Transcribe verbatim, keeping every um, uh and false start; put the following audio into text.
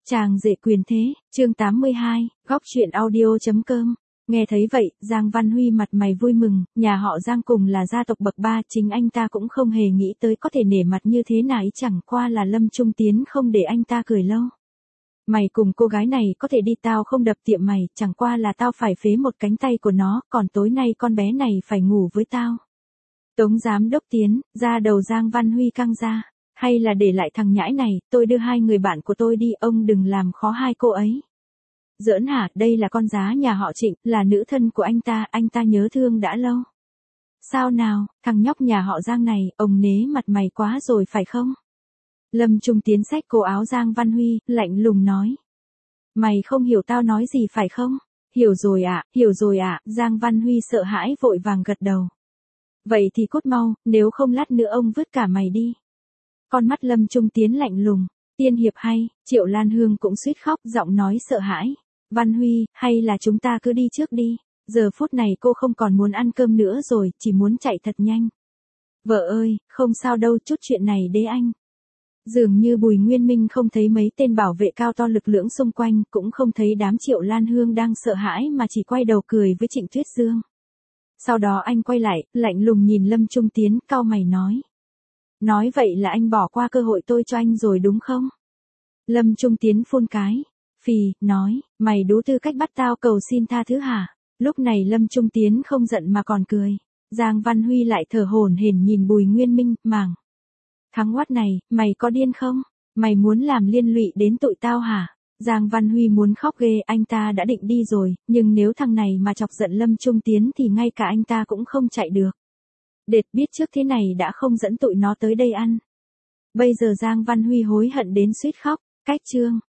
Chàng rể quyền thế, chương tám mươi hai, góc truyện audio chấm com. Nghe thấy vậy, Giang Văn Huy mặt mày vui mừng, nhà họ Giang cùng là gia tộc bậc ba, chính anh ta cũng không hề nghĩ tới có thể nể mặt như thế này, chẳng qua là Lâm Trung Tiến không để anh ta cười lâu. Mày cùng cô gái này có thể đi, tao không đập tiệm mày, chẳng qua là tao phải phế một cánh tay của nó, còn tối nay con bé này phải ngủ với tao. Tống giám đốc Tiến, ra đầu Giang Văn Huy căng ra. Hay là để lại thằng nhãi này, tôi đưa hai người bạn của tôi đi, ông đừng làm khó hai cô ấy. Giỡn hả, đây là con giá nhà họ Trịnh, là nữ thân của anh ta, anh ta nhớ thương đã lâu. Sao nào, thằng nhóc nhà họ Giang này, ông nế mặt mày quá rồi phải không? Lâm Trung Tiến xách cổ áo Giang Văn Huy, lạnh lùng nói. Mày không hiểu tao nói gì phải không? Hiểu rồi ạ, à, hiểu rồi ạ, à. Giang Văn Huy sợ hãi vội vàng gật đầu. Vậy thì cút mau, nếu không lát nữa ông vứt cả mày đi. Con mắt Lâm Trung Tiến lạnh lùng, tiên hiệp hay, Triệu Lan Hương cũng suýt khóc, giọng nói sợ hãi. Văn Huy, hay là chúng ta cứ đi trước đi, giờ phút này cô không còn muốn ăn cơm nữa rồi, chỉ muốn chạy thật nhanh. Vợ ơi, không sao đâu, chút chuyện này đế anh. Dường như Bùi Nguyên Minh không thấy mấy tên bảo vệ cao to lực lưỡng xung quanh, cũng không thấy đám Triệu Lan Hương đang sợ hãi mà chỉ quay đầu cười với Trịnh Tuyết Dương. Sau đó anh quay lại, lạnh lùng nhìn Lâm Trung Tiến, cau mày nói. Nói vậy là anh bỏ qua cơ hội tôi cho anh rồi đúng không? Lâm Trung Tiến phun cái, phì, nói, mày đủ tư cách bắt tao cầu xin tha thứ hả? Lúc này Lâm Trung Tiến không giận mà còn cười. Giang Văn Huy lại thở hổn hển nhìn Bùi Nguyên Minh, màng. Thằng oát này, mày có điên không? Mày muốn làm liên lụy đến tụi tao hả? Giang Văn Huy muốn khóc ghê, anh ta đã định đi rồi, nhưng nếu thằng này mà chọc giận Lâm Trung Tiến thì ngay cả anh ta cũng không chạy được. Đệt biết trước thế này đã không dẫn tụi nó tới đây ăn. Bây giờ Giang Văn Huy hối hận đến suýt khóc, cách chương.